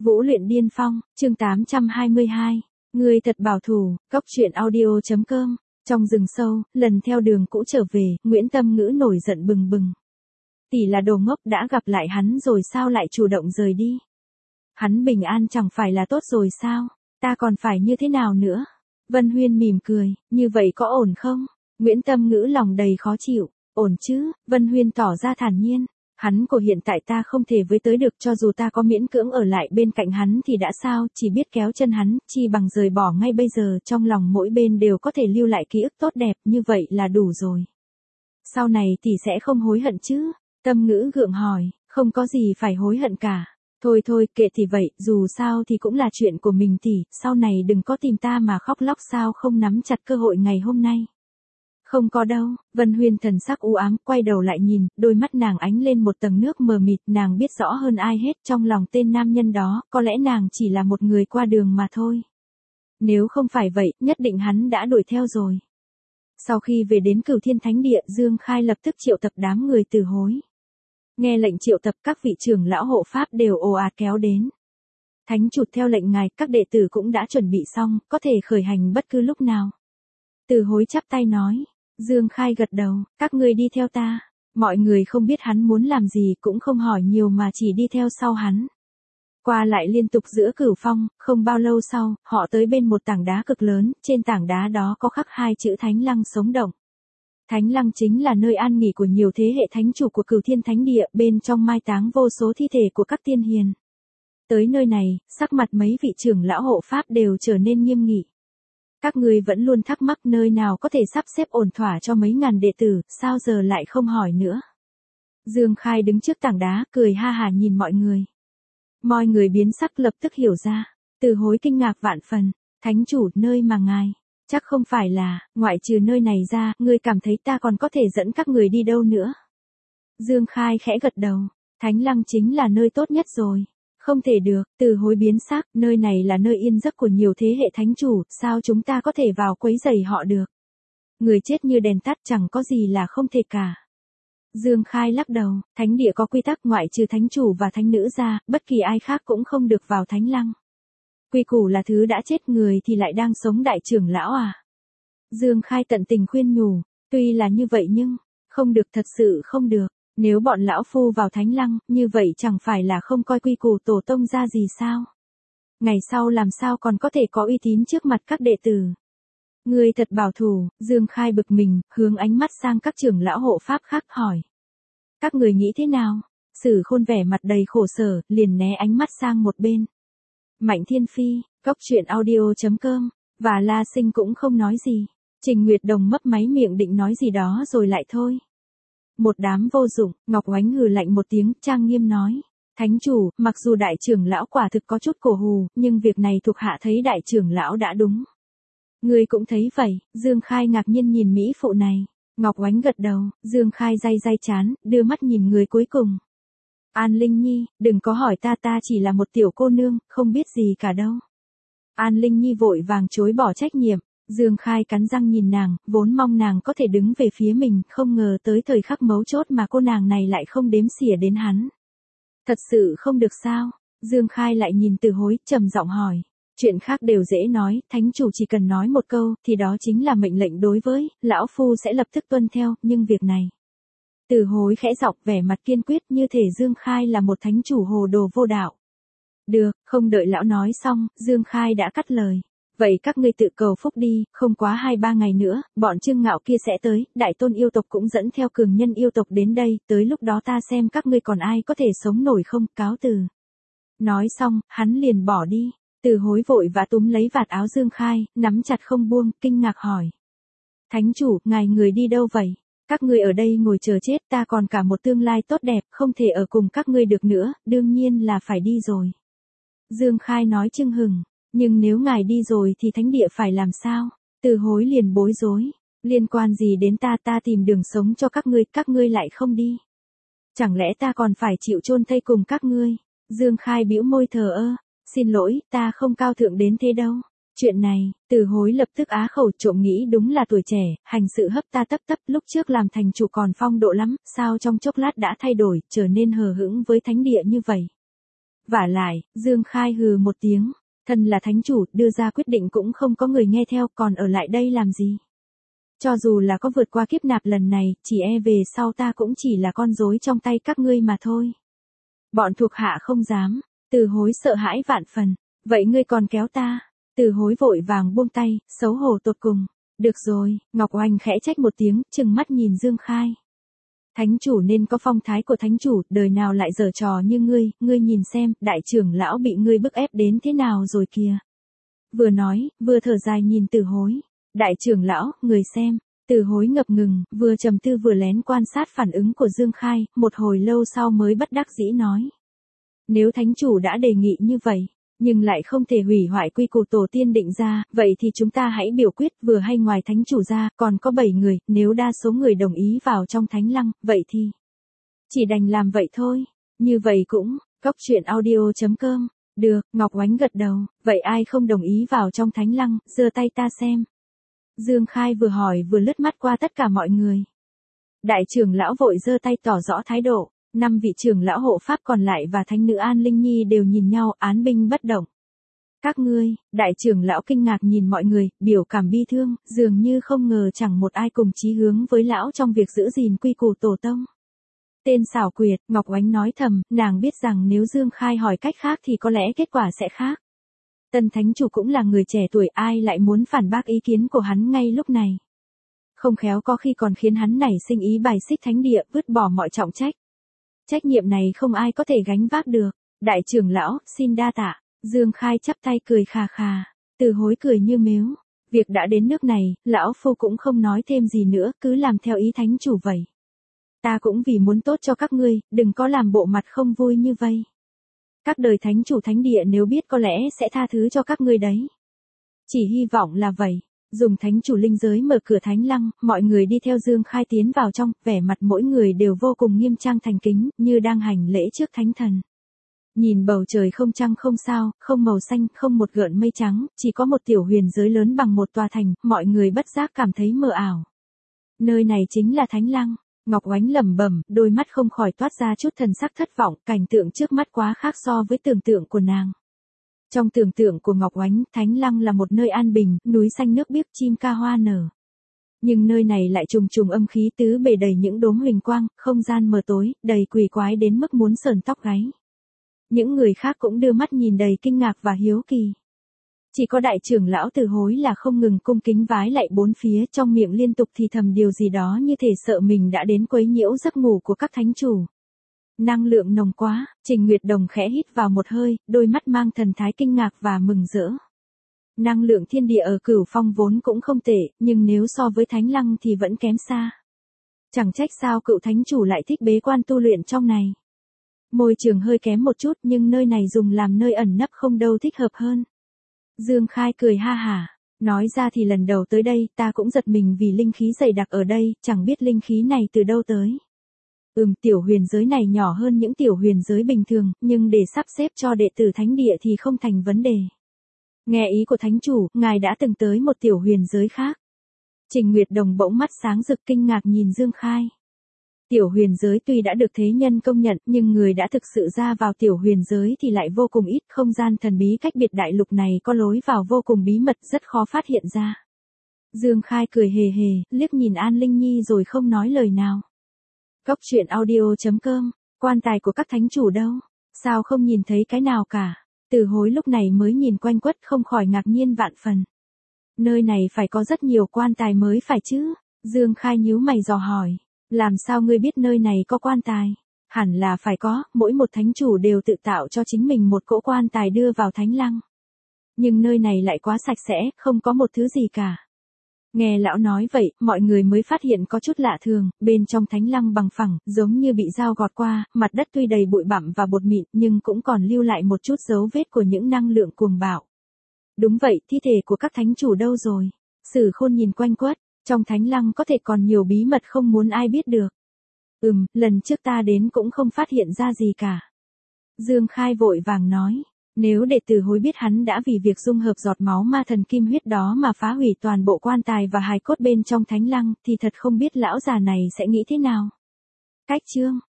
Vũ luyện điên phong, chương 822. Người thật bảo thủ, Cốc truyện audio.com. Trong rừng sâu, lần theo đường cũ trở về, Nguyễn Tâm Ngữ nổi giận bừng bừng. Tỷ là đồ ngốc, đã gặp lại hắn rồi sao lại chủ động rời đi? Hắn bình an chẳng phải là tốt rồi sao? Ta còn phải như thế nào nữa? Vân Huyên mỉm cười, như vậy có ổn không? Nguyễn Tâm Ngữ lòng đầy khó chịu. Ổn chứ? Vân Huyên tỏ ra thản nhiên. Hắn của hiện tại ta không thể với tới được, cho dù ta có miễn cưỡng ở lại bên cạnh hắn thì đã sao, chỉ biết kéo chân hắn, chi bằng rời bỏ ngay bây giờ, trong lòng mỗi bên đều có thể lưu lại ký ức tốt đẹp, như vậy là đủ rồi. Sau này tỷ sẽ không hối hận chứ? Tâm Ngữ gượng hỏi, không có gì phải hối hận cả. Thôi thôi, kệ thì vậy, dù sao thì cũng là chuyện của mình tỷ, sau này đừng có tìm ta mà khóc lóc, sao không nắm chặt cơ hội ngày hôm nay. Không có đâu, Vân Huyên thần sắc u ám, quay đầu lại nhìn, đôi mắt nàng ánh lên một tầng nước mờ mịt, nàng biết rõ hơn ai hết trong lòng tên nam nhân đó, có lẽ nàng chỉ là một người qua đường mà thôi. Nếu không phải vậy, nhất định hắn đã đuổi theo rồi. Sau khi về đến Cửu Thiên Thánh Địa, Dương Khai lập tức triệu tập đám người Từ Hối. Nghe lệnh triệu tập, các vị trưởng lão hộ pháp đều ồ ạt kéo đến. Thánh chủ theo lệnh ngài, các đệ tử cũng đã chuẩn bị xong, có thể khởi hành bất cứ lúc nào. Từ Hối chắp tay nói. Dương Khai gật đầu, các ngươi đi theo ta. Mọi người không biết hắn muốn làm gì, cũng không hỏi nhiều mà chỉ đi theo sau hắn. Qua lại liên tục giữa Cửu Phong, không bao lâu sau, họ tới bên một tảng đá cực lớn, trên tảng đá đó có khắc hai chữ Thánh Lăng sống động. Thánh Lăng chính là nơi an nghỉ của nhiều thế hệ thánh chủ của Cửu Thiên Thánh Địa, bên trong mai táng vô số thi thể của các tiên hiền. Tới nơi này, sắc mặt mấy vị trưởng lão hộ pháp đều trở nên nghiêm nghị. Các ngươi vẫn luôn thắc mắc nơi nào có thể sắp xếp ổn thỏa cho mấy ngàn đệ tử, sao giờ lại không hỏi nữa? Dương Khai đứng trước tảng đá, cười ha hả nhìn mọi người. Mọi người biến sắc lập tức hiểu ra. Từ Hối kinh ngạc vạn phần. Thánh chủ, nơi mà ngài, chắc không phải là, ngoại trừ nơi này ra, ngươi cảm thấy ta còn có thể dẫn các người đi đâu nữa? Dương Khai khẽ gật đầu. Thánh Lăng chính là nơi tốt nhất rồi. Không thể được, Từ Hối biến sắc, nơi này là nơi yên giấc của nhiều thế hệ thánh chủ, sao chúng ta có thể vào quấy rầy họ được? Người chết như đèn tắt, chẳng có gì là không thể cả. Dương Khai lắc đầu, thánh địa có quy tắc, ngoại trừ thánh chủ và thánh nữ ra, bất kỳ ai khác cũng không được vào Thánh Lăng. Quy củ là thứ đã chết, người thì lại đang sống, đại trưởng lão à? Dương Khai tận tình khuyên nhủ, tuy là như vậy nhưng, không được, thật sự không được. Nếu bọn lão phu vào Thánh Lăng, như vậy chẳng phải là không coi quy củ tổ tông ra gì sao? Ngày sau làm sao còn có thể có uy tín trước mặt các đệ tử? Người thật bảo thủ, Dương Khai bực mình, hướng ánh mắt sang các trưởng lão hộ pháp khác hỏi. Các người nghĩ thế nào? Sử Khôn vẻ mặt đầy khổ sở, liền né ánh mắt sang một bên. Mạnh Thiên Phi, Cốc truyện audio.com, và La Sinh cũng không nói gì. Trình Nguyệt Đồng mấp máy miệng định nói gì đó rồi lại thôi. Một đám vô dụng, Ngọc Oánh hừ lạnh một tiếng, trang nghiêm nói. Thánh chủ, mặc dù đại trưởng lão quả thực có chút cổ hù, nhưng việc này thuộc hạ thấy đại trưởng lão đã đúng. Ngươi cũng thấy vậy? Dương Khai ngạc nhiên nhìn mỹ phụ này. Ngọc Oánh gật đầu, Dương Khai day day chán, đưa mắt nhìn người cuối cùng. An Linh Nhi, đừng có hỏi ta chỉ là một tiểu cô nương, không biết gì cả đâu. An Linh Nhi vội vàng chối bỏ trách nhiệm. Dương Khai cắn răng nhìn nàng, vốn mong nàng có thể đứng về phía mình, không ngờ tới thời khắc mấu chốt mà cô nàng này lại không đếm xỉa đến hắn. Thật sự không được sao? Dương Khai lại nhìn Từ Hối, trầm giọng hỏi. Chuyện khác đều dễ nói, thánh chủ chỉ cần nói một câu, thì đó chính là mệnh lệnh đối với, lão phu sẽ lập tức tuân theo, nhưng việc này. Từ Hối khẽ giọng, vẻ mặt kiên quyết, như thể Dương Khai là một thánh chủ hồ đồ vô đạo. Được, không đợi lão nói xong, Dương Khai đã cắt lời. Vậy các ngươi tự cầu phúc đi, không quá 2-3 ngày nữa, bọn Trương Ngạo kia sẽ tới, đại tôn yêu tộc cũng dẫn theo cường nhân yêu tộc đến đây, tới lúc đó ta xem các ngươi còn ai có thể sống nổi không, cáo từ. Nói xong, hắn liền bỏ đi. Từ Hối vội và túm lấy vạt áo Dương Khai, nắm chặt không buông, kinh ngạc hỏi. Thánh chủ, ngài người đi đâu vậy? Các ngươi ở đây ngồi chờ chết, ta còn cả một tương lai tốt đẹp, không thể ở cùng các ngươi được nữa, đương nhiên là phải đi rồi. Dương Khai nói chưng hừng. Nhưng nếu ngài đi rồi thì thánh địa phải làm sao? Từ Hối liền bối rối. Liên quan gì đến ta tìm đường sống cho các ngươi lại không đi. Chẳng lẽ ta còn phải chịu chôn thây cùng các ngươi? Dương Khai bĩu môi thờ ơ. Xin lỗi, ta không cao thượng đến thế đâu. Chuyện này, Từ Hối lập tức á khẩu, trộm nghĩ đúng là tuổi trẻ, hành sự hấp ta tấp tấp, lúc trước làm thành chủ còn phong độ lắm, sao trong chốc lát đã thay đổi, trở nên hờ hững với thánh địa như vậy. Vả lại, Dương Khai hừ một tiếng, thân là thánh chủ, đưa ra quyết định cũng không có người nghe theo, còn ở lại đây làm gì? Cho dù là có vượt qua kiếp nạp lần này, chỉ e về sau ta cũng chỉ là con rối trong tay các ngươi mà thôi. Bọn thuộc hạ không dám, Từ Hối sợ hãi vạn phần, vậy ngươi còn kéo ta? Từ Hối vội vàng buông tay, xấu hổ tột cùng. Được rồi, Ngọc Oanh khẽ trách một tiếng, trừng mắt nhìn Dương Khai. Thánh chủ nên có phong thái của thánh chủ, đời nào lại giở trò như ngươi nhìn xem, đại trưởng lão bị ngươi bức ép đến thế nào rồi kìa. Vừa nói, vừa thở dài nhìn Từ Hối. Đại trưởng lão, người xem. Từ Hối ngập ngừng, vừa trầm tư vừa lén quan sát phản ứng của Dương Khai, một hồi lâu sau mới bất đắc dĩ nói. Nếu thánh chủ đã đề nghị như vậy, nhưng lại không thể hủy hoại quy củ tổ tiên định ra, vậy thì chúng ta hãy biểu quyết, vừa hay ngoài thánh chủ ra, còn có 7 người, nếu đa số người đồng ý vào trong thánh lăng, vậy thì chỉ đành làm vậy thôi. Như vậy cũng, coctruyện.audio.com. Được, Ngọc Oánh gật đầu, vậy ai không đồng ý vào trong thánh lăng, giơ tay ta xem. Dương Khai vừa hỏi vừa lướt mắt qua tất cả mọi người. Đại trưởng lão vội giơ tay tỏ rõ thái độ, 5 vị trưởng lão hộ pháp còn lại và thánh nữ An Linh Nhi đều nhìn nhau, án binh bất động. Các ngươi, đại trưởng lão kinh ngạc nhìn mọi người, biểu cảm bi thương, dường như không ngờ chẳng một ai cùng chí hướng với lão trong việc giữ gìn quy củ tổ tông. Tên xảo quyệt, Ngọc Oánh nói thầm, nàng biết rằng nếu Dương Khai hỏi cách khác thì có lẽ kết quả sẽ khác. Tân thánh chủ cũng là người trẻ tuổi, ai lại muốn phản bác ý kiến của hắn ngay lúc này. Không khéo có khi còn khiến hắn nảy sinh ý bài xích thánh địa, vứt bỏ mọi trọng trách. Trách nhiệm này không ai có thể gánh vác được. Đại trưởng lão, xin đa tạ. Dương Khai chắp tay cười khà khà. Từ Hối cười như mếu. Việc đã đến nước này, lão phu cũng không nói thêm gì nữa, cứ làm theo ý thánh chủ vậy. Ta cũng vì muốn tốt cho các ngươi, đừng có làm bộ mặt không vui như vây. Các đời thánh chủ thánh địa nếu biết có lẽ sẽ tha thứ cho các ngươi đấy. Chỉ hy vọng là vậy. Dùng thánh chủ linh giới mở cửa thánh lăng, mọi người đi theo Dương Khai tiến vào trong, vẻ mặt mỗi người đều vô cùng nghiêm trang thành kính, như đang hành lễ trước thánh thần. Nhìn bầu trời không trăng không sao, không màu xanh, không một gợn mây trắng, chỉ có một tiểu huyền giới lớn bằng một tòa thành, mọi người bất giác cảm thấy mờ ảo. Nơi này chính là thánh lăng. Ngọc Oánh lẩm bẩm, đôi mắt không khỏi toát ra chút thần sắc thất vọng, cảnh tượng trước mắt quá khác so với tưởng tượng của nàng. Trong tưởng tượng của Ngọc Oánh, thánh lăng là một nơi an bình, núi xanh nước biếc, chim ca hoa nở. Nhưng nơi này lại trùng trùng âm khí tứ bề, đầy những đốm huỳnh quang, không gian mờ tối, đầy quỷ quái đến mức muốn sởn tóc gáy. Những người khác cũng đưa mắt nhìn đầy kinh ngạc và hiếu kỳ. Chỉ có đại trưởng lão Từ Hối là không ngừng cung kính vái lạy bốn phía, trong miệng liên tục thì thầm điều gì đó như thể sợ mình đã đến quấy nhiễu giấc ngủ của các thánh chủ. Năng lượng nồng quá, Trình Nguyệt Đồng khẽ hít vào một hơi, đôi mắt mang thần thái kinh ngạc và mừng rỡ. Năng lượng thiên địa ở Cửu Phong vốn cũng không tệ, nhưng nếu so với thánh lăng thì vẫn kém xa. Chẳng trách sao cựu thánh chủ lại thích bế quan tu luyện trong này. Môi trường hơi kém một chút nhưng nơi này dùng làm nơi ẩn nấp không đâu thích hợp hơn. Dương Khai cười ha hả, nói ra thì lần đầu tới đây ta cũng giật mình vì linh khí dày đặc ở đây, chẳng biết linh khí này từ đâu tới. Tiểu huyền giới này nhỏ hơn những tiểu huyền giới bình thường, nhưng để sắp xếp cho đệ tử thánh địa thì không thành vấn đề. Nghe ý của thánh chủ, ngài đã từng tới một tiểu huyền giới khác. Trình Nguyệt Đồng bỗng mắt sáng rực kinh ngạc nhìn Dương Khai. Tiểu huyền giới tuy đã được thế nhân công nhận, nhưng người đã thực sự ra vào tiểu huyền giới thì lại vô cùng ít, không gian thần bí cách biệt đại lục này có lối vào vô cùng bí mật, rất khó phát hiện ra. Dương Khai cười hề hề, liếc nhìn An Linh Nhi rồi không nói lời nào. Coctruyện.audio.com, quan tài của các thánh chủ đâu? Sao không nhìn thấy cái nào cả? Từ Hối lúc này mới nhìn quanh quất không khỏi ngạc nhiên vạn phần. Nơi này phải có rất nhiều quan tài mới phải chứ? Dương Khai nhíu mày dò hỏi. Làm sao ngươi biết nơi này có quan tài? Hẳn là phải có, mỗi một thánh chủ đều tự tạo cho chính mình một cỗ quan tài đưa vào thánh lăng. Nhưng nơi này lại quá sạch sẽ, không có một thứ gì cả. Nghe lão nói vậy, mọi người mới phát hiện có chút lạ thường, bên trong thánh lăng bằng phẳng, giống như bị dao gọt qua, mặt đất tuy đầy bụi bặm và bột mịn nhưng cũng còn lưu lại một chút dấu vết của những năng lượng cuồng bạo. Đúng vậy, thi thể của các thánh chủ đâu rồi? Sử Khôn nhìn quanh quất, trong thánh lăng có thể còn nhiều bí mật không muốn ai biết được. Lần trước ta đến cũng không phát hiện ra gì cả. Dương Khai vội vàng nói. Nếu đệ tử Hối biết hắn đã vì việc dung hợp giọt máu ma thần kim huyết đó mà phá hủy toàn bộ quan tài và hài cốt bên trong thánh lăng, thì thật không biết lão già này sẽ nghĩ thế nào. Cách chương